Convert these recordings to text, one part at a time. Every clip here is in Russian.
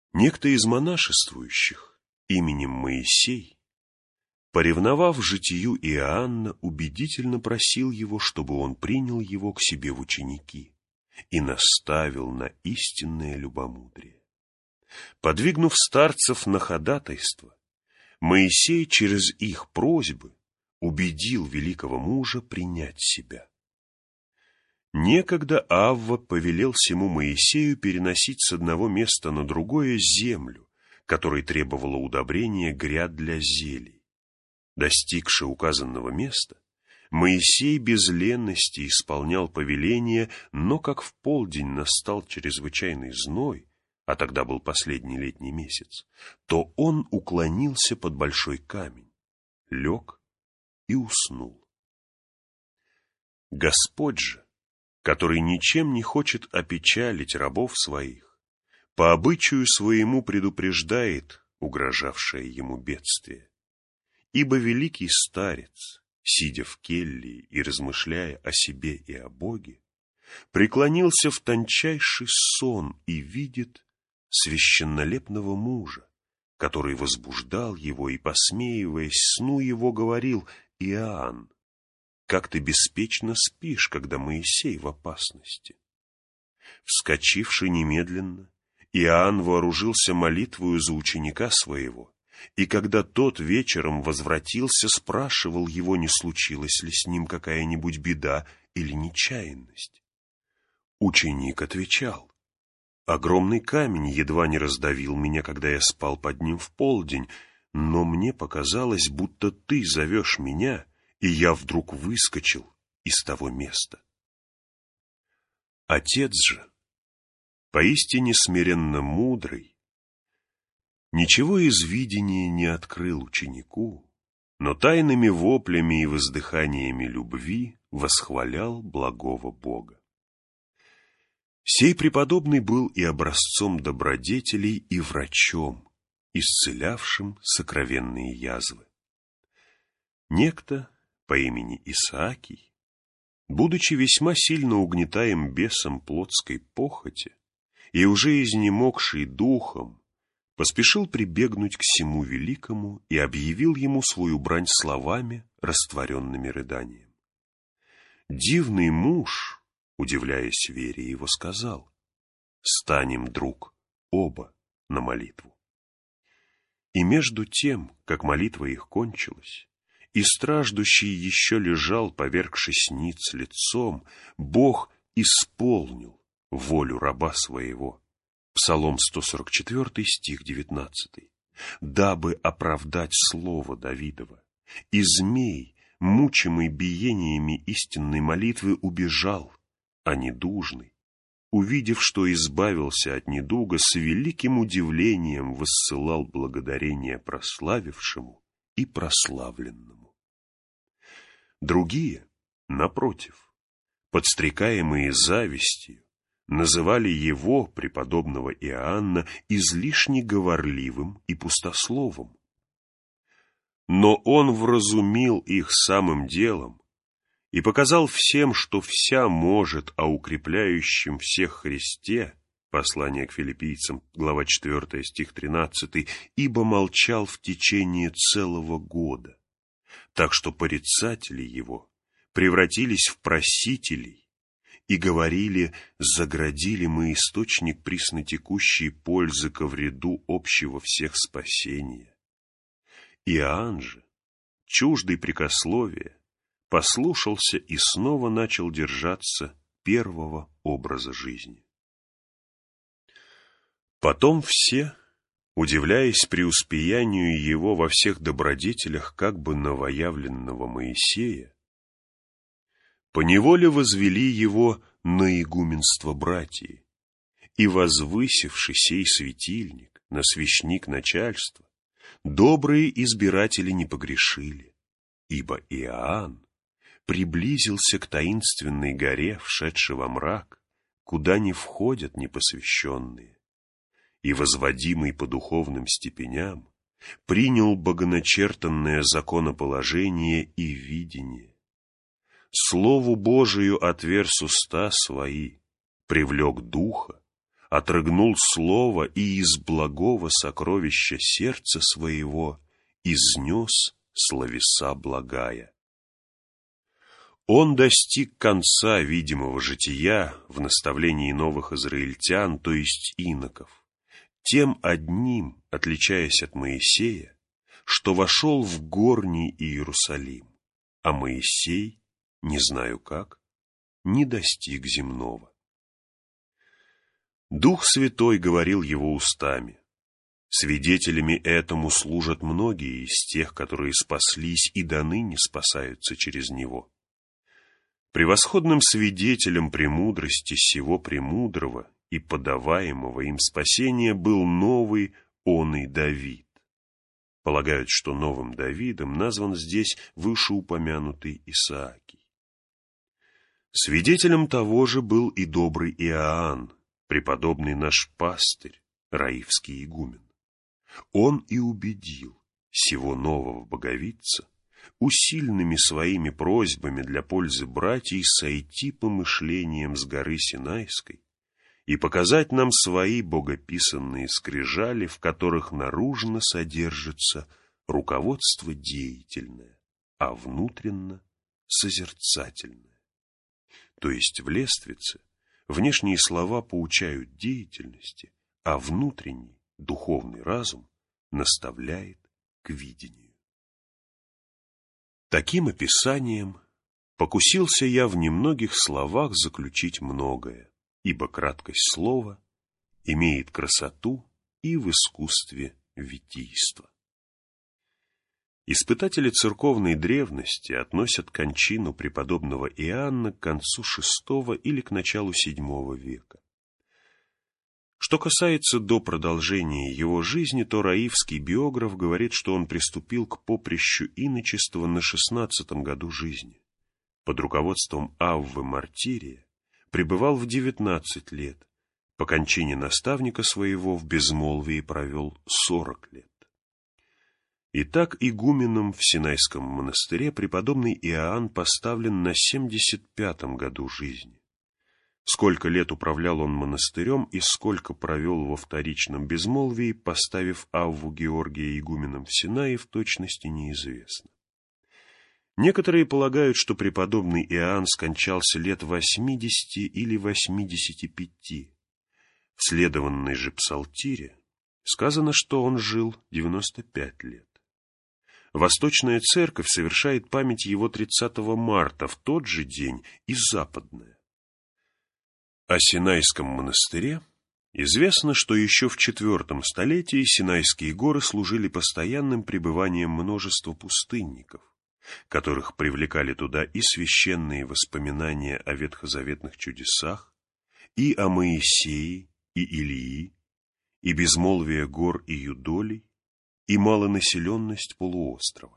Некто из монашествующих именем Моисей, поревновав житию Иоанна, убедительно просил его, чтобы он принял его к себе в ученики и наставил на истинное любомудрие. Подвигнув старцев на ходатайство, Моисей через их просьбы убедил великого мужа принять себя. Некогда Авва повелел сему Моисею переносить с одного места на другое землю, которой требовало удобрения гряд для зелий. Достигши указанного места, Моисей без ленности исполнял повеление, но как в полдень настал чрезвычайный зной, а тогда был последний летний месяц, то он уклонился под большой камень, лег и уснул. Господь же, который ничем не хочет опечалить рабов своих, по обычаю своему предупреждает угрожавшее ему бедствие. Ибо великий старец, сидя в келье и размышляя о себе и о Боге, преклонился в тончайший сон и видит священнолепного мужа, который возбуждал его и, посмеиваясь сну его, говорил: «Иоанн, как ты беспечно спишь, когда Моисей в опасности». Вскочивши немедленно, Иоанн вооружился молитвою за ученика своего, и когда тот вечером возвратился, спрашивал его, не случилась ли с ним какая-нибудь беда или нечаянность. Ученик отвечал: «Огромный камень едва не раздавил меня, когда я спал под ним в полдень, но мне показалось, будто ты зовешь меня, и я вдруг выскочил из того места». Отец же, поистине смиренно мудрый, ничего из видения не открыл ученику, но тайными воплями и воздыханиями любви восхвалял благого Бога. Сей преподобный был и образцом добродетелей, и врачом, исцелявшим сокровенные язвы. Некто по имени Исаакий, будучи весьма сильно угнетаем бесом плотской похоти и уже изнемогший духом, поспешил прибегнуть к сему великому и объявил ему свою брань словами, растворенными рыданием. Дивный муж, удивляясь вере его, сказал: «Станем, друг, оба на молитву». И между тем, как молитва их кончилась, и страждущий еще лежал, повергшись ниц лицом, Бог исполнил волю раба своего. Псалом 144, стих 19. Дабы оправдать слово Давидова, и змей, мучимый биениями истинной молитвы, убежал, а недужный, увидев, что избавился от недуга, с великим удивлением воссылал благодарение прославившему и прославленному. Другие, напротив, подстрекаемые завистью, называли его, преподобного Иоанна, излишне говорливым и пустословом. Но он вразумил их самым делом и показал всем, что вся может о укрепляющем всех Христе, послание к филиппийцам, глава 4, стих 13, ибо молчал в течение целого года, так что порицатели его превратились в просителей и говорили: заградили мы источник приснотекущей пользы ко вреду общего всех спасения. Иоанн же, чуждый прекословия, послушался и снова начал держаться первого образа жизни. Потом все, удивляясь преуспеянию его во всех добродетелях как бы новоявленного Моисея, поневоле возвели его на игуменство братии, и, возвысивши сей светильник на свящник начальства, добрые избиратели не погрешили, ибо Иоанн приблизился к таинственной горе, вшедшей во мрак, куда не входят непосвященные, и, возводимый по духовным степеням, принял богоначертанное законоположение и видение. Слову Божию отверз уста свои, привлек духа, отрыгнул слово и из благого сокровища сердца своего изнес словеса благая. Он достиг конца видимого жития в наставлении новых израильтян, то есть иноков, тем одним, отличаясь от Моисея, что вошел в горний Иерусалим, а Моисей, не знаю как, не достиг земного. Дух Святой говорил его устами. Свидетелями этому служат многие из тех, которые спаслись и доныне спасаются через него. Превосходным свидетелем премудрости сего премудрого и подаваемого им спасения был новый оный Давид. Полагают, что новым Давидом назван здесь вышеупомянутый Исаакий. Свидетелем того же был и добрый Иоанн, преподобный наш пастырь, раифский игумен. Он и убедил сего нового боговидца усильными своими просьбами для пользы братьев сойти помышлением с горы Синайской и показать нам свои богописанные скрижали, в которых наружно содержится руководство деятельное, а внутренно созерцательное. То есть в лествице внешние слова поучают деятельности, а внутренний, духовный разум наставляет к видению. Таким описанием покусился я в немногих словах заключить многое, ибо краткость слова имеет красоту и в искусстве витийства. Испытатели церковной древности относят кончину преподобного Иоанна к концу VI или к началу VII века. Что касается до продолжения его жизни, то раифский биограф говорит, что он приступил к поприщу иночества на 16-м году жизни. Под руководством Аввы Мартирия пребывал в 19 лет, по кончине наставника своего в безмолвии провел 40 лет. Итак, игуменом в Синайском монастыре преподобный Иоанн поставлен на 75-м году жизни. Сколько лет управлял он монастырем и сколько провел во вторичном безмолвии, поставив Авву Георгия игуменом в Синае, в точности неизвестно. Некоторые полагают, что преподобный Иоанн скончался лет 80 или 85. В следованной же псалтире сказано, что он жил 95 лет. Восточная церковь совершает память его 30 марта, в тот же день и западная. О Синайском монастыре известно, что еще в IV столетии Синайские горы служили постоянным пребыванием множества пустынников, которых привлекали туда и священные воспоминания о ветхозаветных чудесах, и о Моисее, и Илии, и безмолвие гор и юдолей, и малонаселенность полуострова.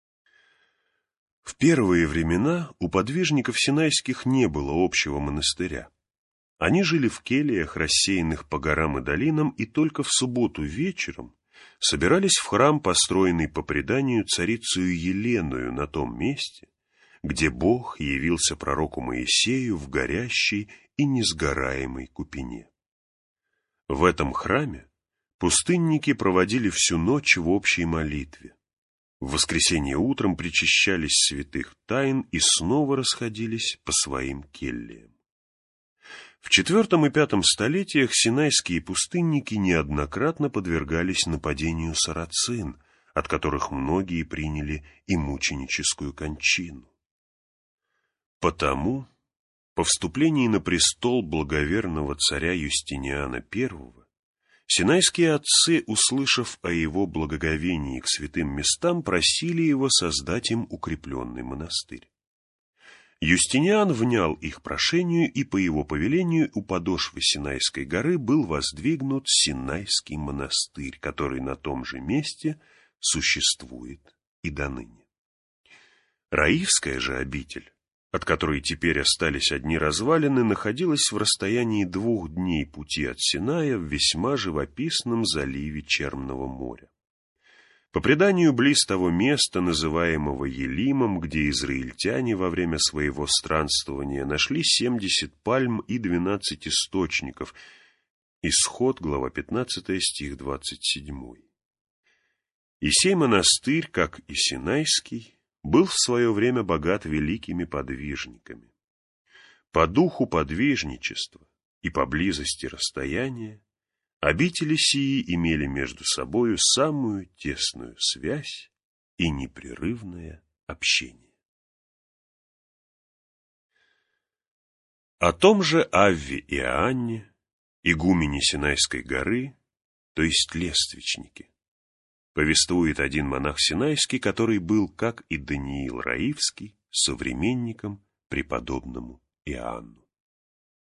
В первые времена у подвижников синайских не было общего монастыря. Они жили в кельях, рассеянных по горам и долинам, и только в субботу вечером собирались в храм, построенный по преданию царицею Еленою на том месте, где Бог явился пророку Моисею в горящей и несгораемой купине. В этом храме пустынники проводили всю ночь в общей молитве. В воскресенье утром причащались святых тайн и снова расходились по своим кельям. В IV и V столетиях синайские пустынники неоднократно подвергались нападению сарацин, от которых многие приняли и мученическую кончину. Потому, по вступлении на престол благоверного царя Юстиниана I, синайские отцы, услышав о его благоговении к святым местам, просили его создать им укрепленный монастырь. Юстиниан внял их прошению, и по его повелению у подошвы Синайской горы был воздвигнут Синайский монастырь, который на том же месте существует и доныне. Раифская же обитель, от которой теперь остались одни развалины, находилась в расстоянии 2 дней пути от Синая в весьма живописном заливе Черного моря. По преданию, близ того места, называемого Елимом, где израильтяне во время своего странствования нашли 70 пальм и 12 источников, Исход, глава 15, стих 27. И сей монастырь, как и Синайский, был в свое время богат великими подвижниками. По духу подвижничества и по близости расстояния обители сии имели между собою самую тесную связь и непрерывное общение. О том же Авве и Иоанне, игумене Синайской горы, то есть лествичнике, повествует один монах Синайский, который был, как и Даниил Раивский, современником преподобному Иоанну.